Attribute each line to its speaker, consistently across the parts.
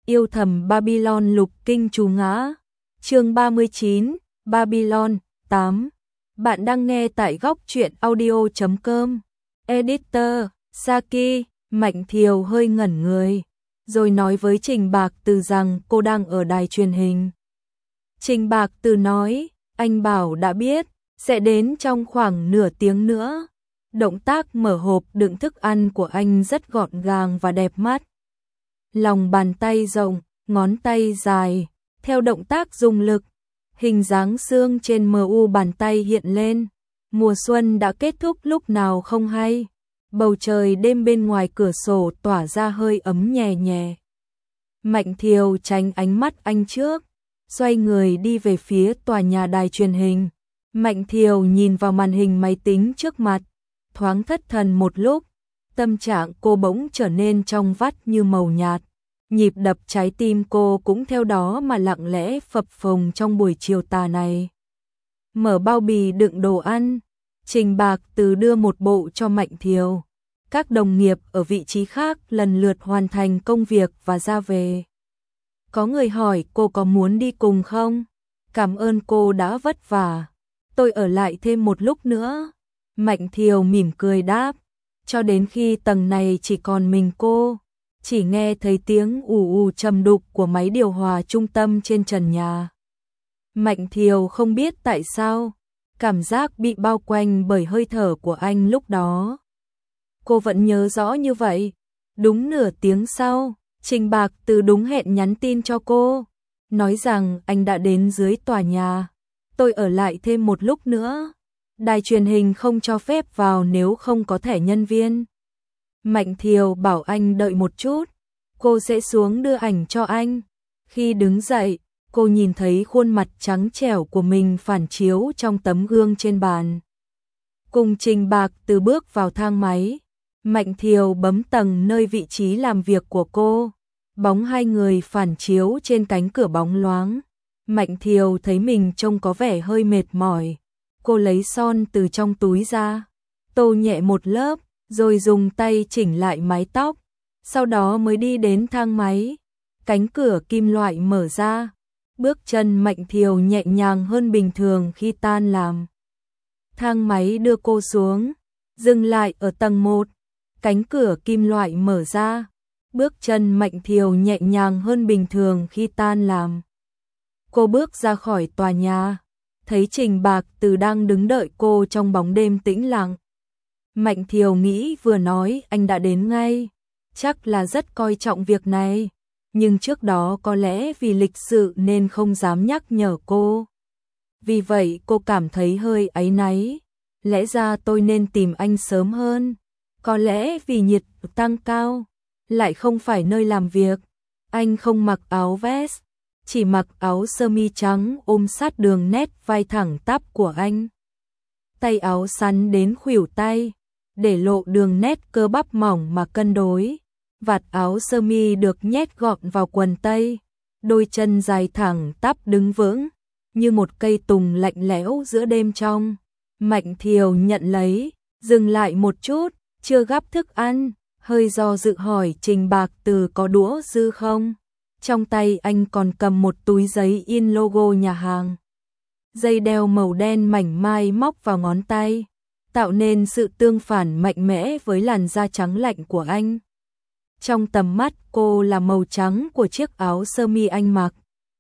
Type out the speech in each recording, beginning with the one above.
Speaker 1: Yêu thầm Babylon lục kinh chú ngã. Chương 39, Babylon 8. Bạn đang nghe tại góc truyện audio.com. Editor, Saki. Mạnh Thiều hơi ngẩn người, rồi nói với Trình Bạc Từ rằng cô đang ở đài truyền hình. Trình Bạc Từ nói, anh bảo đã biết, sẽ đến trong khoảng nửa tiếng nữa. Động tác mở hộp đựng thức ăn của anh rất gọn gàng và đẹp mắt. Lòng bàn tay rộng, ngón tay dài, theo động tác dùng lực, hình dáng xương trên mu bàn tay hiện lên. Mùa xuân đã kết thúc lúc nào không hay. Bầu trời đêm bên ngoài cửa sổ tỏa ra hơi ấm nhẹ nhẹ. Mạnh Thiều tránh ánh mắt anh trước, xoay người đi về phía tòa nhà đài truyền hình. Mạnh Thiều nhìn vào màn hình máy tính trước mặt, thoáng thất thần một lúc, tâm trạng cô bỗng trở nên trong vắt như màu nhạt. Nhịp đập trái tim cô cũng theo đó mà lặng lẽ phập phồng trong buổi chiều tà này. Mở bao bì đựng đồ ăn, Trình Bạc Từ đưa một bộ cho Mạnh Thiều. Các đồng nghiệp ở vị trí khác lần lượt hoàn thành công việc và ra về. Có người hỏi cô có muốn đi cùng không? Cảm ơn cô đã vất vả. Tôi ở lại thêm một lúc nữa. Mạnh Thiều mỉm cười đáp. Cho đến khi tầng này chỉ còn mình cô, chỉ nghe thấy tiếng ù ù trầm đục của máy điều hòa trung tâm trên trần nhà. Mạnh Thiều không biết tại sao, cảm giác bị bao quanh bởi hơi thở của anh lúc đó. Cô vẫn nhớ rõ như vậy. Đúng nửa tiếng sau, Trình Bạc Từ đúng hẹn nhắn tin cho cô, nói rằng anh đã đến dưới tòa nhà. Tôi ở lại thêm một lúc nữa. Đài truyền hình không cho phép vào nếu không có thẻ nhân viên. Mạnh Thiều bảo anh đợi một chút, cô sẽ xuống đưa ảnh cho anh. Khi đứng dậy, cô nhìn thấy khuôn mặt trắng trẻo của mình phản chiếu trong tấm gương trên bàn. Cùng Trình Bạc Từ bước vào thang máy, Mạnh Thiều bấm tầng nơi vị trí làm việc của cô. Bóng hai người phản chiếu trên cánh cửa bóng loáng. Mạnh Thiều thấy mình trông có vẻ hơi mệt mỏi. Cô lấy son từ trong túi ra, tô nhẹ một lớp, rồi dùng tay chỉnh lại mái tóc. Sau đó mới đi đến thang máy. Cánh cửa kim loại mở ra. Bước chân Mạnh Thiều nhẹ nhàng hơn bình thường khi tan làm. Thang máy đưa cô xuống, dừng lại ở tầng 1. Cánh cửa kim loại mở ra. Bước chân Mạnh Thiều nhẹ nhàng hơn bình thường khi tan làm. Cô bước ra khỏi tòa nhà, thấy Trình Bạc Từ đang đứng đợi cô trong bóng đêm tĩnh lặng. Mạnh Thiều nghĩ vừa nói anh đã đến ngay, chắc là rất coi trọng việc này, nhưng trước đó có lẽ vì lịch sự nên không dám nhắc nhở cô. Vì vậy cô cảm thấy hơi áy náy, lẽ ra tôi nên tìm anh sớm hơn, có lẽ vì nhiệt độ tăng cao, lại không phải nơi làm việc. Anh không mặc áo vest, chỉ mặc áo sơ mi trắng ôm sát đường nét vai thẳng tắp của anh. Tay áo sắn đến khuỷu tay, để lộ đường nét cơ bắp mỏng mà cân đối. Vạt áo sơ mi được nhét gọn vào quần tây, đôi chân dài thẳng tắp đứng vững, như một cây tùng lạnh lẽo giữa đêm trong. Mạnh Thiều nhận lấy, dừng lại một chút, chưa gắp thức ăn, hơi do dự hỏi Trình Bạc Từ có đũa dư không. Trong tay anh còn cầm một túi giấy in logo nhà hàng. Dây đeo màu đen mảnh mai móc vào ngón tay, tạo nên sự tương phản mạnh mẽ với làn da trắng lạnh của anh. Trong tầm mắt cô là màu trắng của chiếc áo sơ mi anh mặc.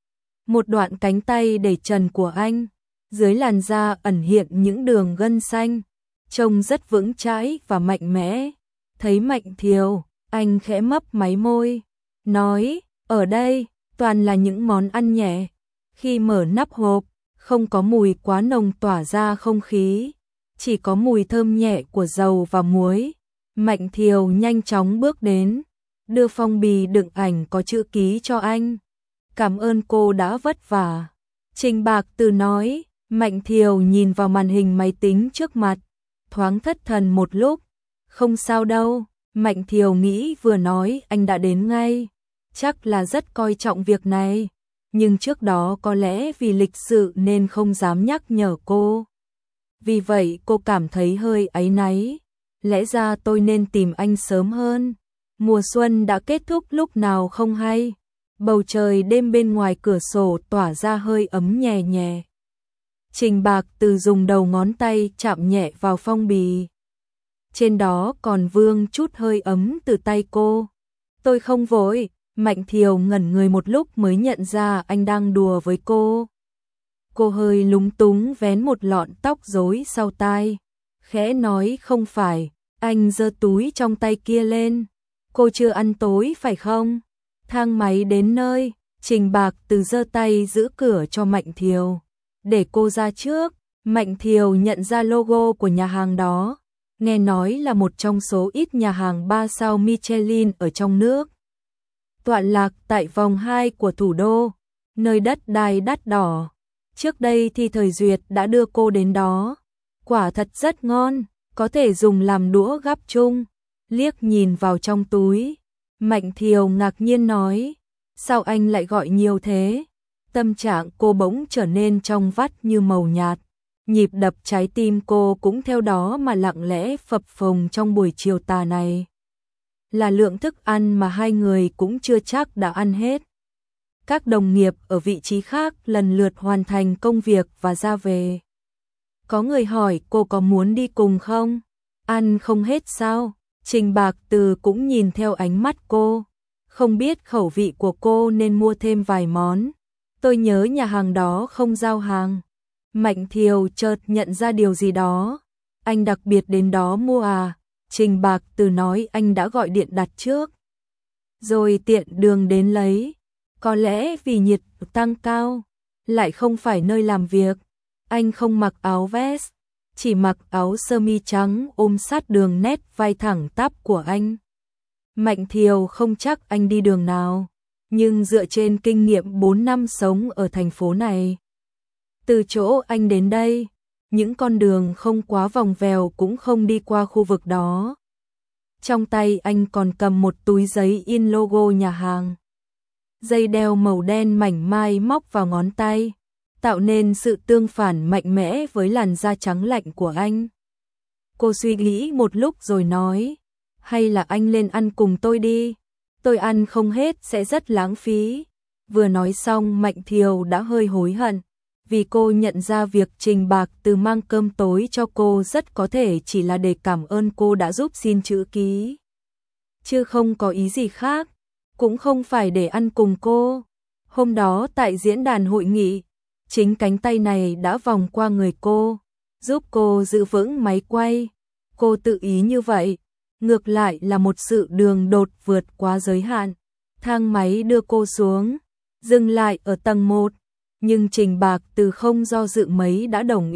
Speaker 1: Một đoạn cánh tay để trần của anh, dưới làn da ẩn hiện những đường gân xanh, trông rất vững chãi và mạnh mẽ. Thấy Mạnh Thiều, anh khẽ mấp máy môi, nói, ở đây, toàn là những món ăn nhẹ. Khi mở nắp hộp, không có mùi quá nồng tỏa ra không khí, chỉ có mùi thơm nhẹ của dầu và muối. Mạnh Thiều nhanh chóng bước đến, đưa phong bì đựng ảnh có chữ ký cho anh. Cảm ơn cô đã vất vả. Trình Bạc Từ nói. Mạnh Thiều nhìn vào màn hình máy tính trước mặt, thoáng thất thần một lúc. Không sao đâu, Mạnh Thiều nghĩ vừa nói anh đã đến ngay, chắc là rất coi trọng việc này, nhưng trước đó có lẽ vì lịch sự nên không dám nhắc nhở cô. Vì vậy cô cảm thấy hơi áy náy, lẽ ra tôi nên tìm anh sớm hơn. Mùa xuân đã kết thúc lúc nào không hay. Bầu trời đêm bên ngoài cửa sổ tỏa ra hơi ấm nhẹ nhẹ. Trình Bạc Từ dùng đầu ngón tay chạm nhẹ vào phong bì. Trên đó còn vương chút hơi ấm từ tay cô. Tôi không vội. Mạnh Thiều ngẩn người một lúc mới nhận ra anh đang đùa với cô. Cô hơi lúng túng vén một lọn tóc rối sau tai, khẽ nói không phải. Anh giơ túi trong tay kia lên. Cô chưa ăn tối phải không? Thang máy đến nơi, Trình Bạc Từ giơ tay giữ cửa cho Mạnh Thiều. Để cô ra trước. Mạnh Thiều nhận ra logo của nhà hàng đó. Nghe nói là một trong số ít nhà hàng 3 sao Michelin ở trong nước. Tọa lạc tại vòng 2 của thủ đô, nơi đất đai đắt đỏ. Trước đây thì Thời Duyệt đã đưa cô đến đó. Quả thật rất ngon, có thể dùng làm đũa gắp chung. Liếc nhìn vào trong túi, Mạnh Thiều ngạc nhiên nói, sao anh lại gọi nhiều thế? Tâm trạng cô bỗng trở nên trong vắt như màu nhạt. Nhịp đập trái tim cô cũng theo đó mà lặng lẽ phập phồng trong buổi chiều tà này. Là lượng thức ăn mà hai người cũng chưa chắc đã ăn hết. Các đồng nghiệp ở vị trí khác lần lượt hoàn thành công việc và ra về. Có người hỏi cô có muốn đi cùng không? Ăn không hết sao? Trình Bạc Từ cũng nhìn theo ánh mắt cô. Không biết khẩu vị của cô nên mua thêm vài món. Tôi nhớ nhà hàng đó không giao hàng. Mạnh Thiều chợt nhận ra điều gì đó. Anh đặc biệt đến đó mua à? Trình Bạc Từ nói anh đã gọi điện đặt trước. Rồi tiện đường đến lấy. Có lẽ vì nhiệt tăng cao, lại không phải nơi làm việc. Anh không mặc áo vest, chỉ mặc áo sơ mi trắng ôm sát đường nét vai thẳng tắp của anh. Mạnh Thiều không chắc anh đi đường nào, nhưng dựa trên kinh nghiệm 4 năm sống ở thành phố này, từ chỗ anh đến đây, những con đường không quá vòng vèo cũng không đi qua khu vực đó. Trong tay anh còn cầm một túi giấy in logo nhà hàng. Dây đeo màu đen mảnh mai móc vào ngón tay, tạo nên sự tương phản mạnh mẽ với làn da trắng lạnh của anh. Cô suy nghĩ một lúc rồi nói, hay là anh lên ăn cùng tôi đi, tôi ăn không hết sẽ rất lãng phí. Vừa nói xong Mạnh Thiều đã hơi hối hận, vì cô nhận ra việc Trình Bạc Từ mang cơm tối cho cô rất có thể chỉ là để cảm ơn cô đã giúp xin chữ ký, chứ không có ý gì khác, cũng không phải để ăn cùng cô. Hôm đó tại diễn đàn hội nghị, chính cánh tay này đã vòng qua người cô, giúp cô giữ vững máy quay. Cô tự ý như vậy, ngược lại là một sự đường đột vượt quá giới hạn. Thang máy đưa cô xuống, dừng lại ở tầng 1, nhưng Trình Bạc Từ không do dự mấy đã đồng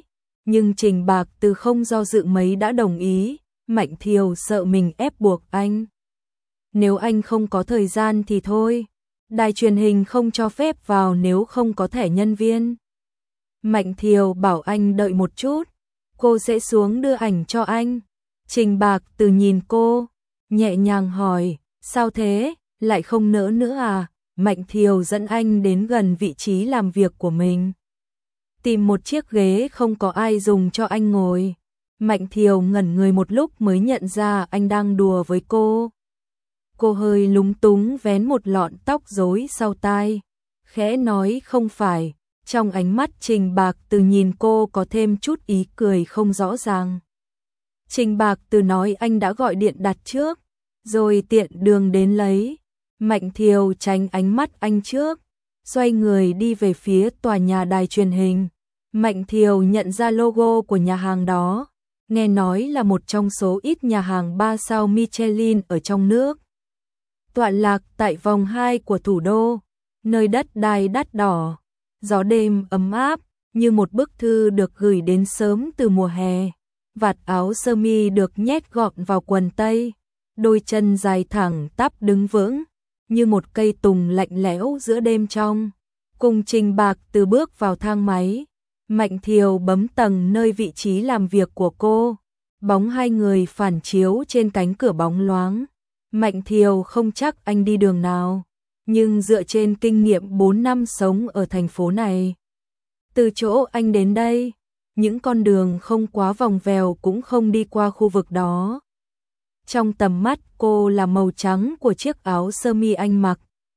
Speaker 1: ý. Mạnh Thiều sợ mình ép buộc anh. Nếu anh không có thời gian thì thôi, đài truyền hình không cho phép vào nếu không có thẻ nhân viên. Mạnh Thiều bảo anh đợi một chút, cô sẽ xuống đưa ảnh cho anh. Trình Bạc Từ nhìn cô, nhẹ nhàng hỏi, sao thế, lại không nỡ nữa à? Mạnh Thiều dẫn anh đến gần vị trí làm việc của mình, tìm một chiếc ghế không có ai dùng cho anh ngồi. Mạnh Thiều ngẩn người một lúc mới nhận ra anh đang đùa với cô. Cô hơi lúng túng vén một lọn tóc rối sau tai, khẽ nói không phải. Trong ánh mắt Trình Bạc Từ nhìn cô có thêm chút ý cười không rõ ràng. Trình Bạc Từ nói anh đã gọi điện đặt trước, rồi tiện đường đến lấy. Mạnh Thiều tránh ánh mắt anh trước, xoay người đi về phía tòa nhà đài truyền hình. Mạnh Thiều nhận ra logo của nhà hàng đó, nghe nói là một trong số ít nhà hàng 3 sao Michelin ở trong nước. Tọa lạc tại vòng 2 của thủ đô, nơi đất đai đắt đỏ. Gió đêm ấm áp, như một bức thư được gửi đến sớm từ mùa hè. Vạt áo sơ mi được nhét gọn vào quần tây, đôi chân dài thẳng tắp đứng vững, như một cây tùng lạnh lẽo giữa đêm trong. Cùng Trình Bạc Từ bước vào thang máy, Mạnh Thiều bấm tầng nơi vị trí làm việc của cô. Bóng hai người phản chiếu trên cánh cửa bóng loáng. Mạnh Thiều không chắc anh đi đường nào, nhưng dựa trên kinh nghiệm 4 năm sống ở thành phố này, từ chỗ anh đến đây, những con đường không quá vòng vèo cũng không đi qua khu vực đó. Trong tầm mắt cô là màu trắng của chiếc áo sơ mi anh mặc,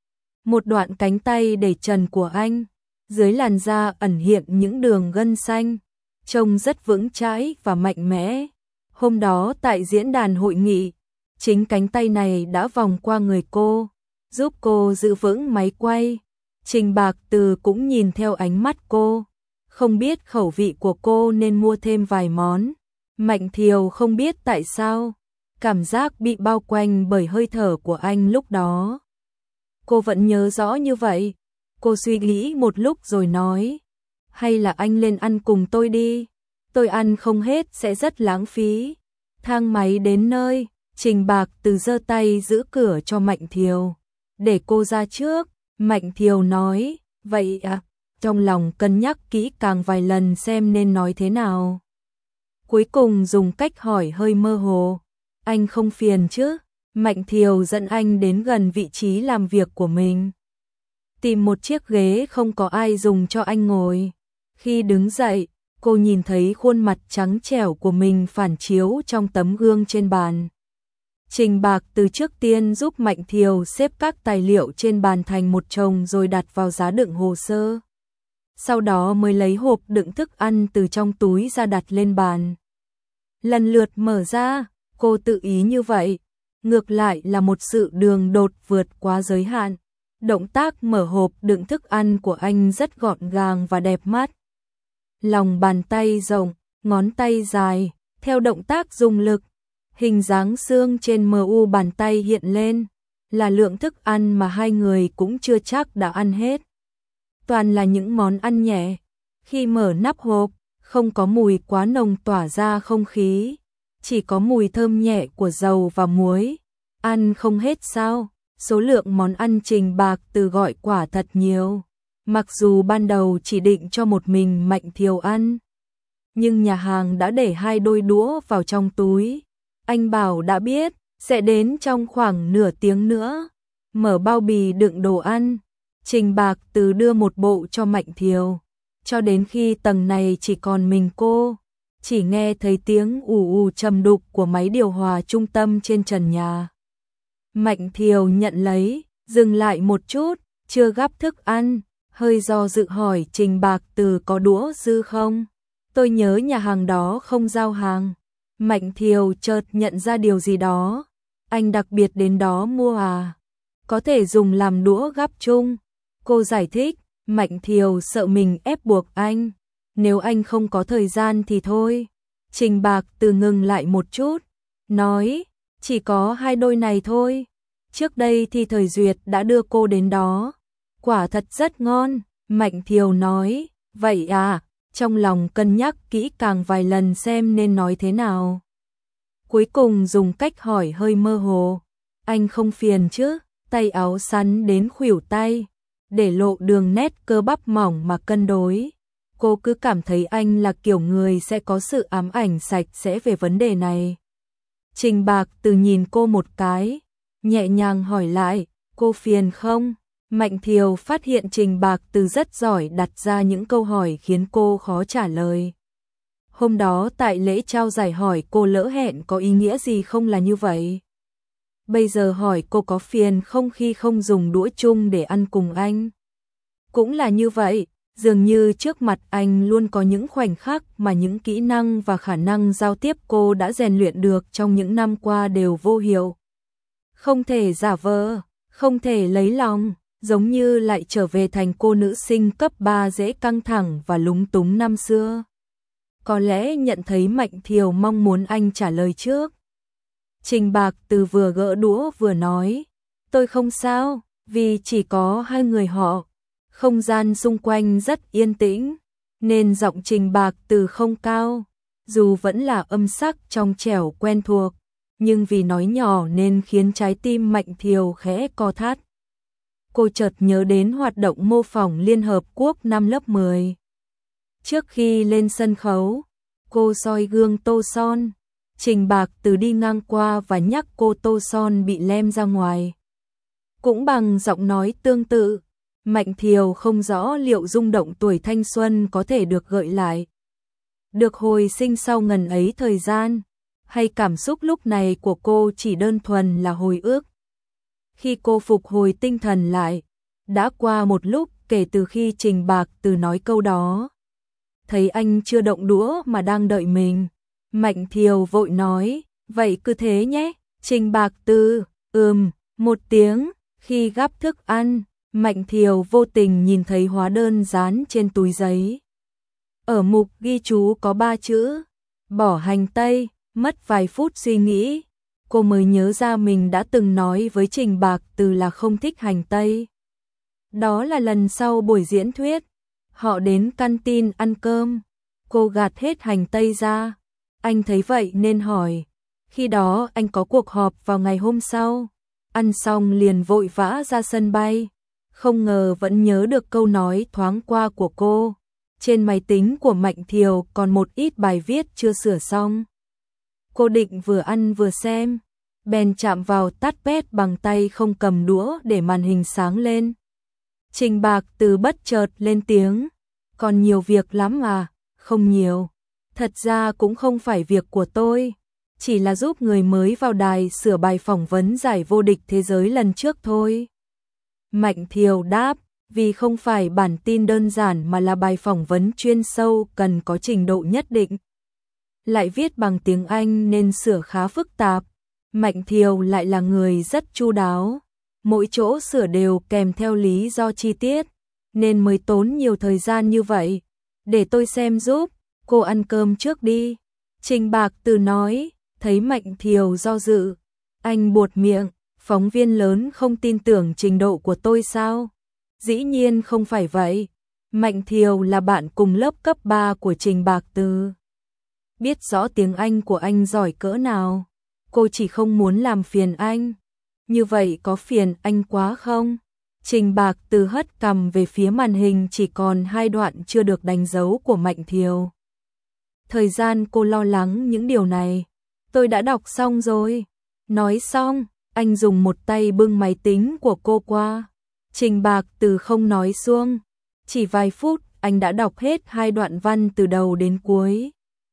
Speaker 1: một đoạn cánh tay để trần của anh, dưới làn da ẩn hiện những đường gân xanh, trông rất vững chãi và mạnh mẽ. Hôm đó tại diễn đàn hội nghị, chính cánh tay này đã vòng qua người cô, giúp cô giữ vững máy quay. Trình Bạc Từ cũng nhìn theo ánh mắt cô, không biết khẩu vị của cô nên mua thêm vài món. Mạnh Thiều không biết tại sao, cảm giác bị bao quanh bởi hơi thở của anh lúc đó. Cô vẫn nhớ rõ như vậy. Cô suy nghĩ một lúc rồi nói, hay là anh lên ăn cùng tôi đi, tôi ăn không hết sẽ rất lãng phí. Thang máy đến nơi, Trình Bạc Từ giơ tay giữ cửa cho Mạnh Thiều, để cô ra trước. Mạnh Thiều nói, vậy à, trong lòng cân nhắc kỹ càng vài lần xem nên nói thế nào. Cuối cùng dùng cách hỏi hơi mơ hồ, anh không phiền chứ? Mạnh Thiều dẫn anh đến gần vị trí làm việc của mình, tìm một chiếc ghế không có ai dùng cho anh ngồi. Khi đứng dậy, cô nhìn thấy khuôn mặt trắng trẻo của mình phản chiếu trong tấm gương trên bàn. Trình Bạc Từ trước tiên giúp Mạnh Thiều xếp các tài liệu trên bàn thành một chồng rồi đặt vào giá đựng hồ sơ. Sau đó mới lấy hộp đựng thức ăn từ trong túi ra đặt lên bàn. Lần lượt mở ra, cô tự ý như vậy, ngược lại là một sự đường đột vượt quá giới hạn. Động tác mở hộp đựng thức ăn của anh rất gọn gàng và đẹp mắt. Lòng bàn tay rộng, ngón tay dài, theo động tác dùng lực, hình dáng xương trên mu bàn tay hiện lên, là lượng thức ăn mà hai người cũng chưa chắc đã ăn hết. Toàn là những món ăn nhẹ. Khi mở nắp hộp, không có mùi quá nồng tỏa ra không khí, chỉ có mùi thơm nhẹ của dầu và muối. Ăn không hết sao? Số lượng món ăn Trình Bạc Từ gọi quả thật nhiều. Mặc dù ban đầu chỉ định cho một mình Mạnh Thiều ăn, nhưng nhà hàng đã để 2 đôi đũa vào trong túi. Anh bảo đã biết, sẽ đến trong khoảng nửa tiếng nữa. Mở bao bì đựng đồ ăn, Trình Bạc Từ đưa một bộ cho Mạnh Thiều. Cho đến khi tầng này chỉ còn mình cô, chỉ nghe thấy tiếng ù ù trầm đục của máy điều hòa trung tâm trên trần nhà. Mạnh Thiều nhận lấy, dừng lại một chút, chưa gắp thức ăn, hơi do dự hỏi Trình Bạc Từ có đũa dư không? Tôi nhớ nhà hàng đó không giao hàng. Mạnh Thiều chợt nhận ra điều gì đó. Anh đặc biệt đến đó mua à? Có thể dùng làm đũa gắp chung. Cô giải thích, Mạnh Thiều sợ mình ép buộc anh. Nếu anh không có thời gian thì thôi. Trình Bạc Từ ngừng lại một chút, nói, chỉ có 2 đôi này thôi. Trước đây thì Thời Duyệt đã đưa cô đến đó. Quả thật rất ngon. Mạnh Thiều nói, vậy à, trong lòng cân nhắc kỹ càng vài lần xem nên nói thế nào. Cuối cùng dùng cách hỏi hơi mơ hồ, anh không phiền chứ? Tay áo sắn đến khuỷu tay, để lộ đường nét cơ bắp mỏng mà cân đối. Cô cứ cảm thấy anh là kiểu người sẽ có sự ám ảnh sạch sẽ về vấn đề này. Trình Bạc Từ nhìn cô một cái, nhẹ nhàng hỏi lại, cô phiền không? Mạnh Thiều phát hiện Trình Bạc Từ rất giỏi đặt ra những câu hỏi khiến cô khó trả lời. Hôm đó tại lễ trao giải hỏi cô lỡ hẹn có ý nghĩa gì không là như vậy. Bây giờ hỏi cô có phiền không khi không dùng đũa chung để ăn cùng anh. Cũng là như vậy, dường như trước mặt anh luôn có những khoảnh khắc mà những kỹ năng và khả năng giao tiếp cô đã rèn luyện được trong những năm qua đều vô hiệu. Không thể giả vờ, không thể lấy lòng, giống như lại trở về thành cô nữ sinh cấp 3 dễ căng thẳng và lúng túng năm xưa. Có lẽ nhận thấy Mạnh Thiều mong muốn anh trả lời trước. Trình Bạc Từ vừa gỡ đũa vừa nói, tôi không sao, vì chỉ có 2 người họ. Không gian xung quanh rất yên tĩnh, nên giọng Trình Bạc Từ không cao, dù vẫn là âm sắc trong trẻo quen thuộc, nhưng vì nói nhỏ nên khiến trái tim Mạnh Thiều khẽ co thắt. Cô chợt nhớ đến hoạt động mô phỏng Liên Hợp Quốc năm lớp 10. Trước khi lên sân khấu, cô soi gương tô son. Trình Bạc Từ đi ngang qua và nhắc cô tô son bị lem ra ngoài. Cũng bằng giọng nói tương tự, Mạnh Thiều không rõ liệu rung động tuổi thanh xuân có thể được gợi lại, được hồi sinh sau ngần ấy thời gian, hay cảm xúc lúc này của cô chỉ đơn thuần là hồi ức. Khi cô phục hồi tinh thần lại, Đã qua một lúc kể từ khi Trình Bạc Từ nói câu đó. Thấy anh chưa động đũa mà đang đợi mình, Mạnh Thiều vội nói, vậy cứ thế nhé. Trình Bạc Từ, một tiếng. Khi gắp thức ăn, Mạnh Thiều vô tình nhìn thấy hóa đơn dán trên túi giấy. Ở mục ghi chú có 3 chữ, bỏ hành tây. Mất vài phút suy nghĩ, cô mới nhớ ra mình đã từng nói với Trình Bạc Từ là không thích hành tây. Đó là lần sau buổi diễn thuyết, họ đến canteen ăn cơm, cô gạt hết hành tây ra. Anh thấy vậy nên hỏi, khi đó anh có cuộc họp vào ngày hôm sau, ăn xong liền vội vã ra sân bay, không ngờ vẫn nhớ được câu nói thoáng qua của cô. Trên máy tính của Mạnh Thiều còn một ít bài viết chưa sửa xong. Cô định vừa ăn vừa xem, bèn chạm vào tắt pad bằng tay không cầm đũa để màn hình sáng lên. Trình Bạc Từ bất chợt lên tiếng, còn nhiều việc lắm à? Không nhiều, thật ra cũng không phải việc của tôi, chỉ là giúp người mới vào đài sửa bài phỏng vấn giải vô địch thế giới lần trước thôi. Mạnh Thiều đáp, vì không phải bản tin đơn giản mà là bài phỏng vấn chuyên sâu cần có trình độ nhất định. Lại viết bằng tiếng Anh nên sửa khá phức tạp. Mạnh Thiều lại là người rất chu đáo, mỗi chỗ sửa đều kèm theo lý do chi tiết, nên mới tốn nhiều thời gian như vậy. Để tôi xem giúp, cô ăn cơm trước đi. Trình Bạc Từ nói, thấy Mạnh Thiều do dự. Anh buột miệng, phóng viên lớn không tin tưởng trình độ của tôi sao? Dĩ nhiên không phải vậy. Mạnh Thiều là bạn cùng lớp cấp 3 của Trình Bạc Từ. Biết rõ tiếng Anh của anh giỏi cỡ nào. Cô chỉ không muốn làm phiền anh. Như vậy có phiền anh quá không? Trình Bạc Từ hất cằm về phía màn hình chỉ còn 2 đoạn chưa được đánh dấu của Mạnh Thiều. Thời gian cô lo lắng những điều này. Tôi đã đọc xong rồi. Nói xong, anh dùng một tay bưng máy tính của cô qua. Trình Bạc Từ không nói xuông. Chỉ vài phút, anh đã đọc hết 2 đoạn văn từ đầu đến cuối.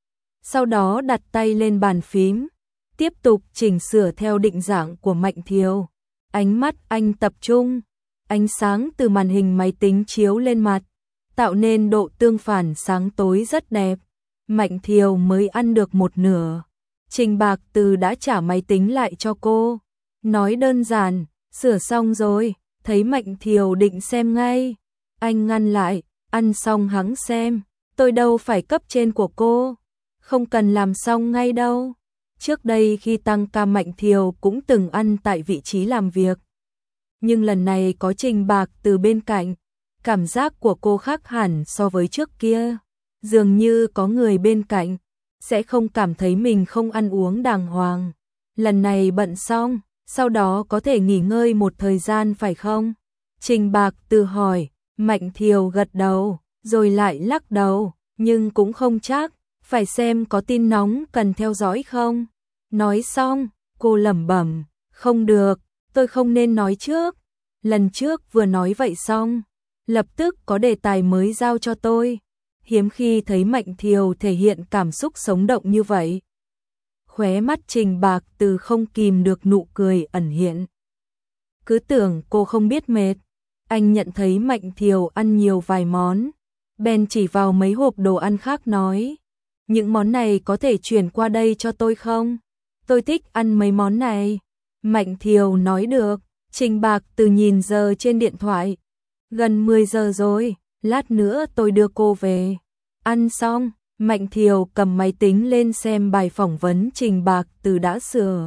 Speaker 1: Sau đó đặt tay lên bàn phím, tiếp tục chỉnh sửa theo định dạng của Mạnh Thiều. Ánh mắt anh tập trung, ánh sáng từ màn hình máy tính chiếu lên mặt, tạo nên độ tương phản sáng tối rất đẹp. Mạnh Thiều mới ăn được một nửa. Trình Bạc Từ đã trả máy tính lại cho cô. Nói đơn giản, sửa xong rồi, thấy Mạnh Thiều định xem ngay. Anh ngăn lại, ăn xong hẵng xem, tôi đâu phải cấp trên của cô. Không cần làm xong ngay đâu. Trước đây khi tăng ca Mạnh Thiều cũng từng ăn tại vị trí làm việc. Nhưng lần này có Trình Bạc Từ bên cạnh, cảm giác của cô khác hẳn so với trước kia. Dường như có người bên cạnh, sẽ không cảm thấy mình không ăn uống đàng hoàng. Lần này bận xong, sau đó có thể nghỉ ngơi một thời gian phải không? Trình Bạc Từ hỏi, Mạnh Thiều gật đầu, rồi lại lắc đầu, nhưng cũng không chắc. Phải xem có tin nóng cần theo dõi không. Nói xong, cô lẩm bẩm, không được, tôi không nên nói trước. Lần trước vừa nói vậy xong, lập tức có đề tài mới giao cho tôi. Hiếm khi thấy Mạnh Thiều thể hiện cảm xúc sống động như vậy. Khóe mắt Trình Bạc Từ không kìm được nụ cười ẩn hiện. Cứ tưởng cô không biết mệt. Anh nhận thấy Mạnh Thiều ăn nhiều vài món, bèn chỉ vào mấy hộp đồ ăn khác nói, những món này có thể chuyển qua đây cho tôi không? Tôi thích ăn mấy món này. Mạnh Thiều nói được. Trình Bạc Từ nhìn giờ trên điện thoại. Gần 10 giờ rồi, lát nữa tôi đưa cô về. Ăn xong, Mạnh Thiều cầm máy tính lên xem bài phỏng vấn Trình Bạc Từ đã sửa.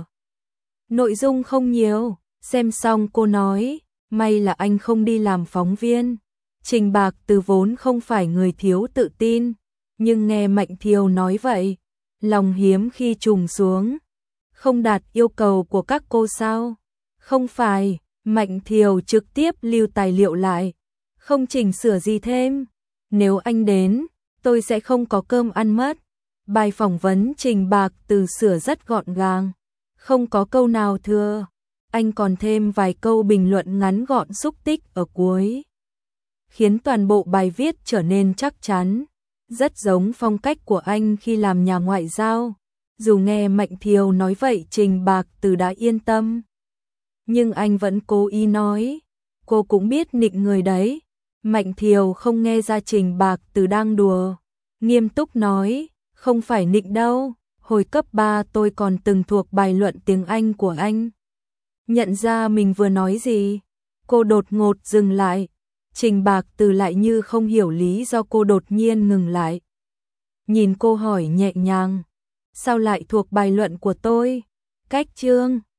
Speaker 1: Nội dung không nhiều, xem xong cô nói, may là anh không đi làm phóng viên. Trình Bạc Từ vốn không phải người thiếu tự tin, nhưng nghe Mạnh Thiều nói vậy, lòng hiếm khi trùng xuống. Không đạt yêu cầu của các cô sao? Không phải, Mạnh Thiều trực tiếp lưu tài liệu lại, không chỉnh sửa gì thêm. Nếu anh đến, tôi sẽ không có cơm ăn mất. Bài phỏng vấn Trình Bạc Từ sửa rất gọn gàng, không có câu nào thừa. Anh còn thêm vài câu bình luận ngắn gọn xúc tích ở cuối, khiến toàn bộ bài viết trở nên chắc chắn, rất giống phong cách của anh khi làm nhà ngoại giao. Dù nghe Mạnh Thiều nói vậy Trình Bạc Từ đã yên tâm, nhưng anh vẫn cố ý nói, cô cũng biết nịnh người đấy. Mạnh Thiều không nghe ra Trình Bạc Từ đang đùa, nghiêm túc nói, không phải nịnh đâu, hồi cấp 3 tôi còn từng thuộc bài luận tiếng Anh của anh. Nhận ra mình vừa nói gì, cô đột ngột dừng lại. Trình Bạc Từ lại như không hiểu lý do cô đột nhiên ngừng lại. Nhìn cô hỏi nhẹ nhàng, sao lại thuộc bài luận của tôi? Cách chương